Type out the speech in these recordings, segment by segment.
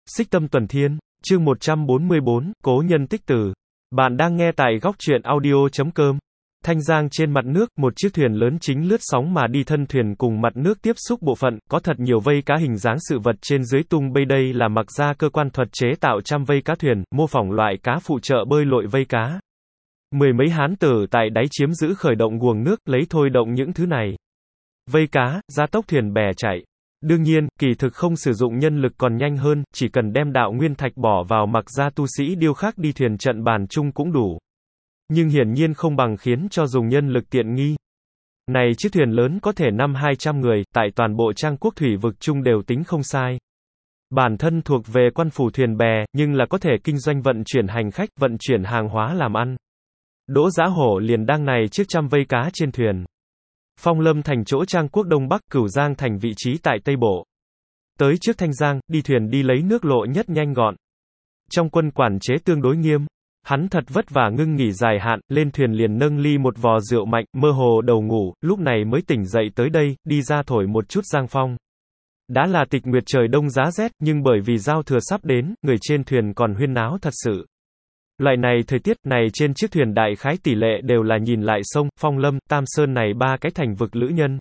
Xích Tâm Tuần Thiên, chương 144, Cố Nhân Tích Tử. Bạn đang nghe tại góc truyện audio.com. Thanh giang trên mặt nước, một chiếc thuyền lớn chính lướt sóng mà đi, thân thuyền cùng mặt nước tiếp xúc bộ phận, có thật nhiều vây cá hình dáng sự vật trên dưới tung bay. Đây là mặc ra cơ quan thuật chế tạo trăm vây cá thuyền, mô phỏng loại cá phụ trợ bơi lội vây cá. Mười mấy hán tử tại đáy chiếm giữ khởi động guồng nước, lấy thôi động những thứ này. Vây cá, gia tốc thuyền bè chạy. Đương nhiên, kỳ thực không sử dụng nhân lực còn nhanh hơn, chỉ cần đem đạo nguyên thạch bỏ vào mặc ra tu sĩ điêu khắc đi thuyền trận bàn chung cũng đủ. Nhưng hiển nhiên không bằng khiến cho dùng nhân lực tiện nghi. Này chiếc thuyền lớn có thể 500-200 người, tại toàn bộ Trang Quốc thủy vực chung đều tính không sai. Bản thân thuộc về quan phủ thuyền bè, nhưng là có thể kinh doanh vận chuyển hành khách, vận chuyển hàng hóa làm ăn. Đỗ Giá Hổ liền đang này chiếc trăm vây cá trên thuyền. Phong Lâm thành chỗ Trang Quốc Đông Bắc, Cửu Giang thành vị trí tại Tây Bộ. Tới trước Thanh Giang, đi thuyền đi lấy nước lộ nhất nhanh gọn. Trong quân quản chế tương đối nghiêm. Hắn thật vất vả ngưng nghỉ dài hạn, lên thuyền liền nâng ly một vò rượu mạnh, mơ hồ đầu ngủ, lúc này mới tỉnh dậy tới đây, đi ra thổi một chút giang phong. Đã là tịch nguyệt trời đông giá rét, nhưng bởi vì giao thừa sắp đến, người trên thuyền còn huyên náo thật sự. Loại này thời tiết này trên chiếc thuyền đại khái tỷ lệ đều là nhìn lại sông, Phong Lâm, Tam Sơn này ba cái thành vực lữ nhân.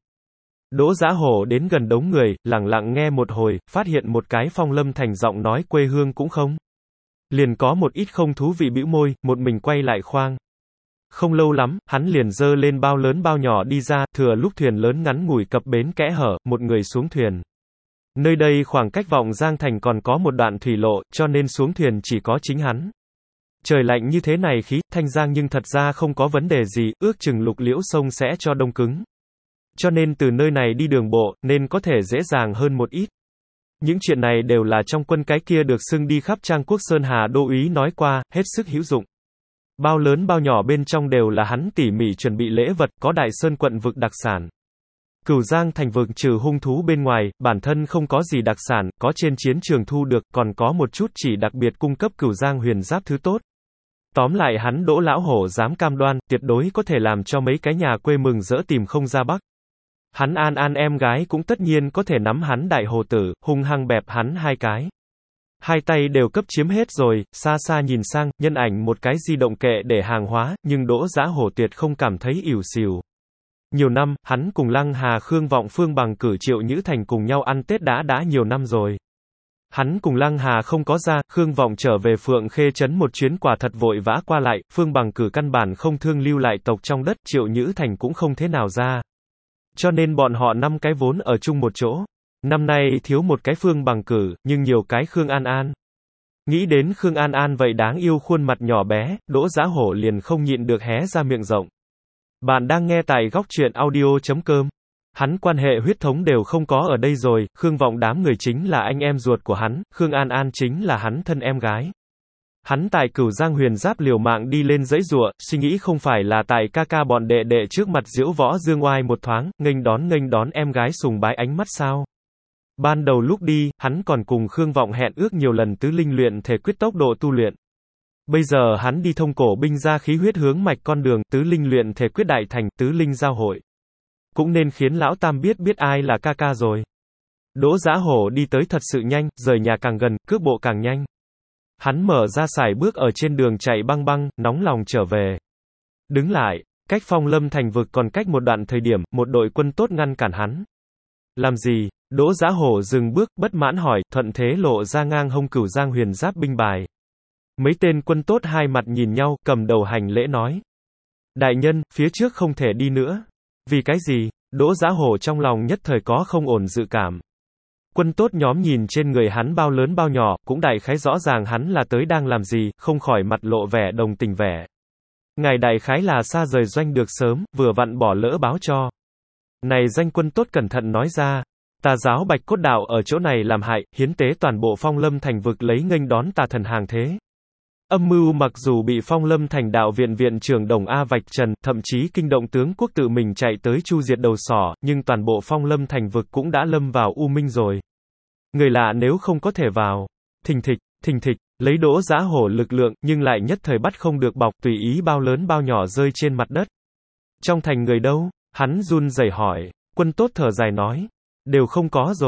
Đỗ Giá Hổ đến gần đống người, lặng lặng nghe một hồi, phát hiện một cái Phong Lâm thành giọng nói quê hương cũng không. Liền có một ít không thú vị bĩu môi, một mình quay lại khoang. Không lâu lắm, hắn liền dơ lên bao lớn bao nhỏ đi ra, thừa lúc thuyền lớn ngắn ngủi cập bến kẽ hở, một người xuống thuyền. Nơi đây khoảng cách Vọng Giang thành còn có một đoạn thủy lộ, cho nên xuống thuyền chỉ có chính hắn. Trời lạnh như thế này khí, Thanh Giang nhưng thật ra không có vấn đề gì, ước chừng Lục Liễu sông sẽ cho đông cứng. Cho nên từ nơi này đi đường bộ, nên có thể dễ dàng hơn một ít. Những chuyện này đều là trong quân cái kia được xưng đi khắp Trang Quốc Sơn Hà đô úy nói qua, hết sức hữu dụng. Bao lớn bao nhỏ bên trong đều là hắn tỉ mỉ chuẩn bị lễ vật, có Đại Sơn quận vực đặc sản. Cửu Giang thành vực trừ hung thú bên ngoài, bản thân không có gì đặc sản, có trên chiến trường thu được, còn có một chút chỉ đặc biệt cung cấp Cửu Giang huyền giáp thứ tốt. Tóm lại hắn Đỗ Lão Hổ dám cam đoan, tuyệt đối có thể làm cho mấy cái nhà quê mừng rỡ tìm không ra bắc. Hắn An An em gái cũng tất nhiên có thể nắm hắn đại hồ tử, hung hăng bẹp hắn hai cái. Hai tay đều cấp chiếm hết rồi, xa xa nhìn sang, nhân ảnh một cái di động kệ để hàng hóa, nhưng Đỗ Giá Hổ tuyệt không cảm thấy ỉu xìu. Nhiều năm, hắn cùng Lăng Hà Khương Vọng Phương bằng cử Triệu Nhữ Thành cùng nhau ăn Tết đã nhiều năm rồi. Hắn cùng Lăng Hà không có ra, Khương Vọng trở về Phượng Khê trấn một chuyến quả thật vội vã qua lại, Phương bằng cử căn bản không thương lưu lại tộc trong đất, Triệu Nhữ Thành cũng không thế nào ra. Cho nên bọn họ 5 cái vốn ở chung một chỗ. Năm nay thiếu một cái Phương bằng cử, nhưng nhiều cái Khương An An. Nghĩ đến Khương An An vậy đáng yêu khuôn mặt nhỏ bé, Đỗ Giá Hổ liền không nhịn được hé ra miệng rộng. Bạn đang nghe tại góc truyện audio.com. Hắn quan hệ huyết thống đều không có ở đây rồi, Khương Vọng đám người chính là anh em ruột của hắn, Khương An An chính là hắn thân em gái. Hắn tại Cửu Giang huyền giáp liều mạng đi lên dãy giụa, suy nghĩ không phải là tại ca ca bọn đệ đệ trước mặt diễu võ dương oai một thoáng, nghênh đón em gái sùng bái ánh mắt sao. Ban đầu lúc đi, hắn còn cùng Khương Vọng hẹn ước nhiều lần tứ linh luyện thể quyết tốc độ tu luyện. Bây giờ hắn đi thông cổ binh ra khí huyết hướng mạch con đường, tứ linh luyện thể quyết đại thành, tứ linh giao hội. Cũng nên khiến lão tam biết ai là ca ca rồi. Đỗ Giá Hổ đi tới thật sự nhanh, rời nhà càng gần, cước bộ càng nhanh. Hắn mở ra sải bước ở trên đường chạy băng băng, nóng lòng trở về. Đứng lại, cách Phong Lâm thành vực còn cách một đoạn thời điểm, một đội quân tốt ngăn cản hắn. Làm gì? Đỗ Giá Hổ dừng bước, bất mãn hỏi, thuận thế lộ ra ngang hông Cửu Giang huyền giáp binh bài. Mấy tên quân tốt hai mặt nhìn nhau, cầm đầu hành lễ nói. Đại nhân, phía trước không thể đi nữa. Vì cái gì? Đỗ Giá Hổ trong lòng nhất thời có không ổn dự cảm. Quân tốt nhóm nhìn trên người hắn bao lớn bao nhỏ, cũng đại khái rõ ràng hắn là tới đang làm gì, không khỏi mặt lộ vẻ đồng tình vẻ. Ngài đại khái là xa rời doanh được sớm, vừa vặn bỏ lỡ báo cho. Này danh quân tốt cẩn thận nói ra. Tà giáo Bạch Cốt Đạo ở chỗ này làm hại, hiến tế toàn bộ Phong Lâm thành vực lấy nghênh đón tà thần hàng thế. Âm mưu mặc dù bị Phong Lâm thành đạo viện trưởng Đồng A vạch trần, thậm chí kinh động tướng quốc tự mình chạy tới chu diệt đầu sỏ, nhưng toàn bộ Phong Lâm thành vực cũng đã lâm vào u minh rồi. Người lạ nếu không có thể vào, thình thịch, lấy Đỗ Giá Hổ lực lượng, nhưng lại nhất thời bắt không được bọc, tùy ý bao lớn bao nhỏ rơi trên mặt đất. Trong thành người đâu? Hắn run rẩy hỏi, quân tốt thở dài nói, đều không có rồi.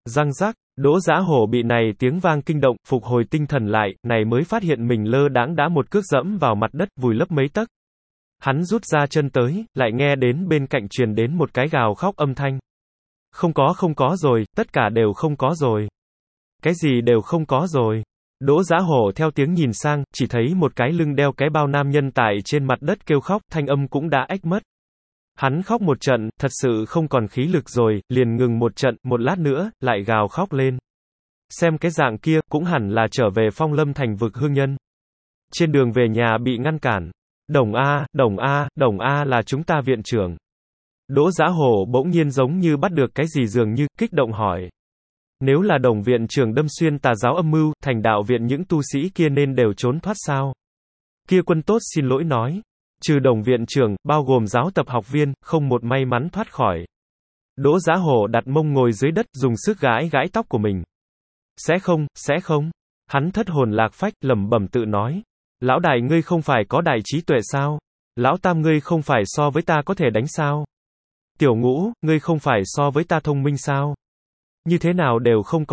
Răng rắc, Đỗ Giá Hổ bị này tiếng vang kinh động, phục hồi tinh thần lại, này mới phát hiện mình lơ đãng đã một cước dẫm vào mặt đất, vùi lấp mấy tấc. Hắn rút ra chân tới, lại nghe đến bên cạnh truyền đến một cái gào khóc âm thanh. Không có rồi, tất cả đều không có rồi. Cái gì đều không có rồi. Đỗ Giá Hổ theo tiếng nhìn sang, chỉ thấy một cái lưng đeo cái bao nam nhân tại trên mặt đất kêu khóc, thanh âm cũng đã ách mất. Hắn khóc một trận, thật sự không còn khí lực rồi, liền ngừng một trận, một lát nữa, lại gào khóc lên. Xem cái dạng kia, cũng hẳn là trở về Phong Lâm thành vực hương nhân. Trên đường về nhà bị ngăn cản. Đồng A là chúng ta viện trưởng. Đỗ Giá Hổ bỗng nhiên giống như bắt được cái gì dường như, kích động hỏi. Nếu là Đồng viện trưởng đâm xuyên tà giáo âm mưu, thành đạo viện những tu sĩ kia nên đều trốn thoát sao? Kia Quân Tốt xin lỗi nói. Trừ Đồng viện trưởng, bao gồm giáo tập học viên, không một may mắn thoát khỏi. Đỗ Giá Hổ đặt mông ngồi dưới đất, dùng sức gãi gãi tóc của mình. Sẽ không. Hắn thất hồn lạc phách, lẩm bẩm tự nói. Lão đại ngươi không phải có đại trí tuệ sao? Lão tam ngươi không phải so với ta có thể đánh sao? Tiểu Ngũ, ngươi không phải so với ta thông minh sao? Như thế nào đều không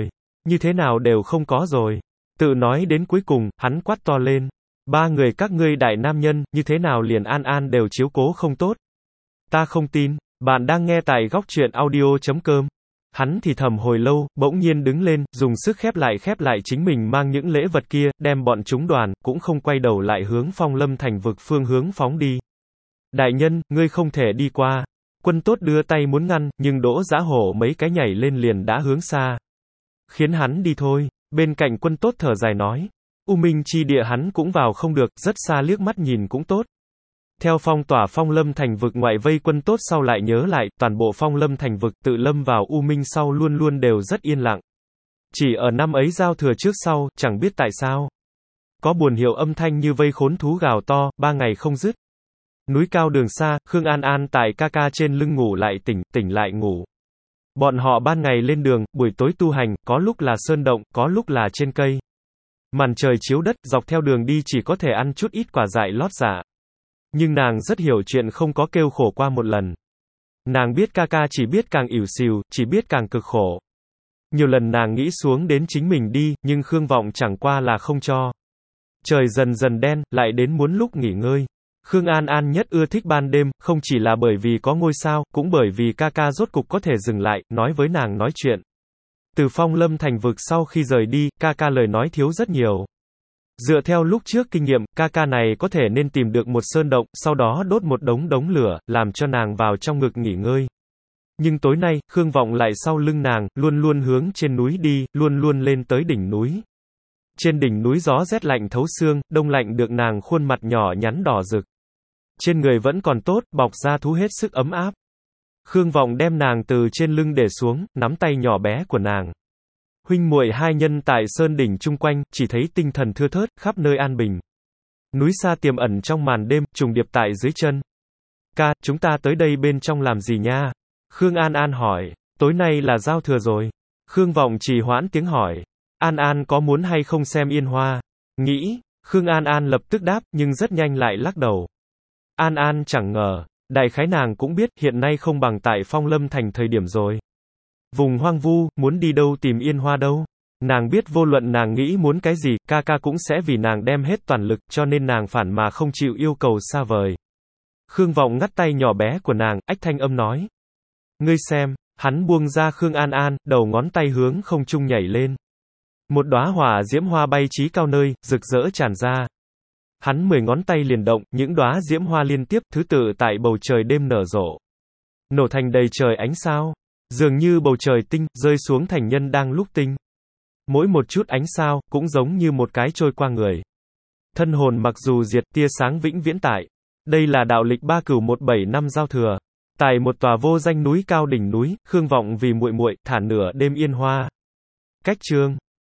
có rồi. Tự nói đến cuối cùng, hắn quát to lên. Ba người các ngươi đại nam nhân, như thế nào liền An An đều chiếu cố không tốt? Ta không tin. Bạn đang nghe tại góc truyện audio.com. Hắn thì thầm hồi lâu, bỗng nhiên đứng lên, dùng sức khép lại chính mình mang những lễ vật kia, đem bọn chúng đoàn, cũng không quay đầu lại hướng Phong Lâm thành vực phương hướng phóng đi. Đại nhân, ngươi không thể đi qua. Quân Tốt đưa tay muốn ngăn, nhưng Đỗ Giá Hổ mấy cái nhảy lên liền đã hướng xa. Khiến hắn đi thôi. Bên cạnh Quân Tốt thở dài nói. U Minh chi địa hắn cũng vào không được, rất xa liếc mắt nhìn cũng tốt. Theo phong tỏa Phong Lâm thành vực ngoại vây, Quân Tốt sau lại nhớ lại, toàn bộ Phong Lâm thành vực tự lâm vào U Minh sau luôn luôn đều rất yên lặng. Chỉ ở năm ấy giao thừa trước sau, chẳng biết tại sao. Có buồn hiệu âm thanh như vây khốn thú gào to, 3 ngày không dứt. Núi cao đường xa, Khương An An tại ca ca trên lưng ngủ lại tỉnh lại ngủ. Bọn họ ban ngày lên đường, buổi tối tu hành, có lúc là sơn động, có lúc là trên cây. Màn trời chiếu đất, dọc theo đường đi chỉ có thể ăn chút ít quả dại lót dạ. Nhưng nàng rất hiểu chuyện không có kêu khổ qua một lần. Nàng biết ca ca chỉ biết càng ỉu xìu, chỉ biết càng cực khổ. Nhiều lần nàng nghĩ xuống đến chính mình đi, nhưng Khương Vọng chẳng qua là không cho. Trời dần dần đen, lại đến muốn lúc nghỉ ngơi. Khương An An nhất ưa thích ban đêm, không chỉ là bởi vì có ngôi sao, cũng bởi vì ca ca rốt cục có thể dừng lại, nói với nàng nói chuyện. Từ Phong Lâm thành vực sau khi rời đi, ca ca lời nói thiếu rất nhiều. Dựa theo lúc trước kinh nghiệm, ca ca này có thể nên tìm được một sơn động, sau đó đốt một đống lửa, làm cho nàng vào trong ngực nghỉ ngơi. Nhưng tối nay, Khương Vọng lại sau lưng nàng, luôn luôn hướng trên núi đi, luôn luôn lên tới đỉnh núi. Trên đỉnh núi gió rét lạnh thấu xương, đông lạnh được nàng khuôn mặt nhỏ nhắn đỏ rực. Trên người vẫn còn tốt, bọc da thú hết sức ấm áp. Khương Vọng đem nàng từ trên lưng để xuống, nắm tay nhỏ bé của nàng. Huynh muội hai nhân tại sơn đỉnh chung quanh, chỉ thấy tinh thần thưa thớt, khắp nơi an bình. Núi xa tiềm ẩn trong màn đêm, trùng điệp tại dưới chân. Ca, chúng ta tới đây bên trong làm gì nha? Khương An An hỏi. Tối nay là giao thừa rồi. Khương Vọng trì hoãn tiếng hỏi. An An có muốn hay không xem yên hoa? Nghĩ. Khương An An lập tức đáp, nhưng rất nhanh lại lắc đầu. An An chẳng ngờ. Đại khái nàng cũng biết, hiện nay không bằng tại Phong Lâm thành thời điểm rồi. Vùng hoang vu, muốn đi đâu tìm yên hoa đâu. Nàng biết vô luận nàng nghĩ muốn cái gì, ca ca cũng sẽ vì nàng đem hết toàn lực, cho nên nàng phản mà không chịu yêu cầu xa vời. Khương Vọng ngắt tay nhỏ bé của nàng, ách thanh âm nói. Ngươi xem, hắn buông ra Khương An An, đầu ngón tay hướng không trung nhảy lên. Một đóa hỏa diễm hoa bay chí cao nơi, rực rỡ tràn ra. Hắn 10 ngón tay liền động, những đóa diễm hoa liên tiếp, thứ tự tại bầu trời đêm nở rộ. Nổ thành đầy trời ánh sao. Dường như bầu trời tinh, rơi xuống thành nhân đang lúc tinh. Mỗi một chút ánh sao, cũng giống như một cái trôi qua người. Thân hồn mặc dù diệt, tia sáng vĩnh viễn tại. Đây là đạo lịch 3 Cửu 17 năm giao thừa. Tại một tòa vô danh núi cao đỉnh núi, Khương Vọng vì muội muội thả nửa đêm yên hoa. Cách chương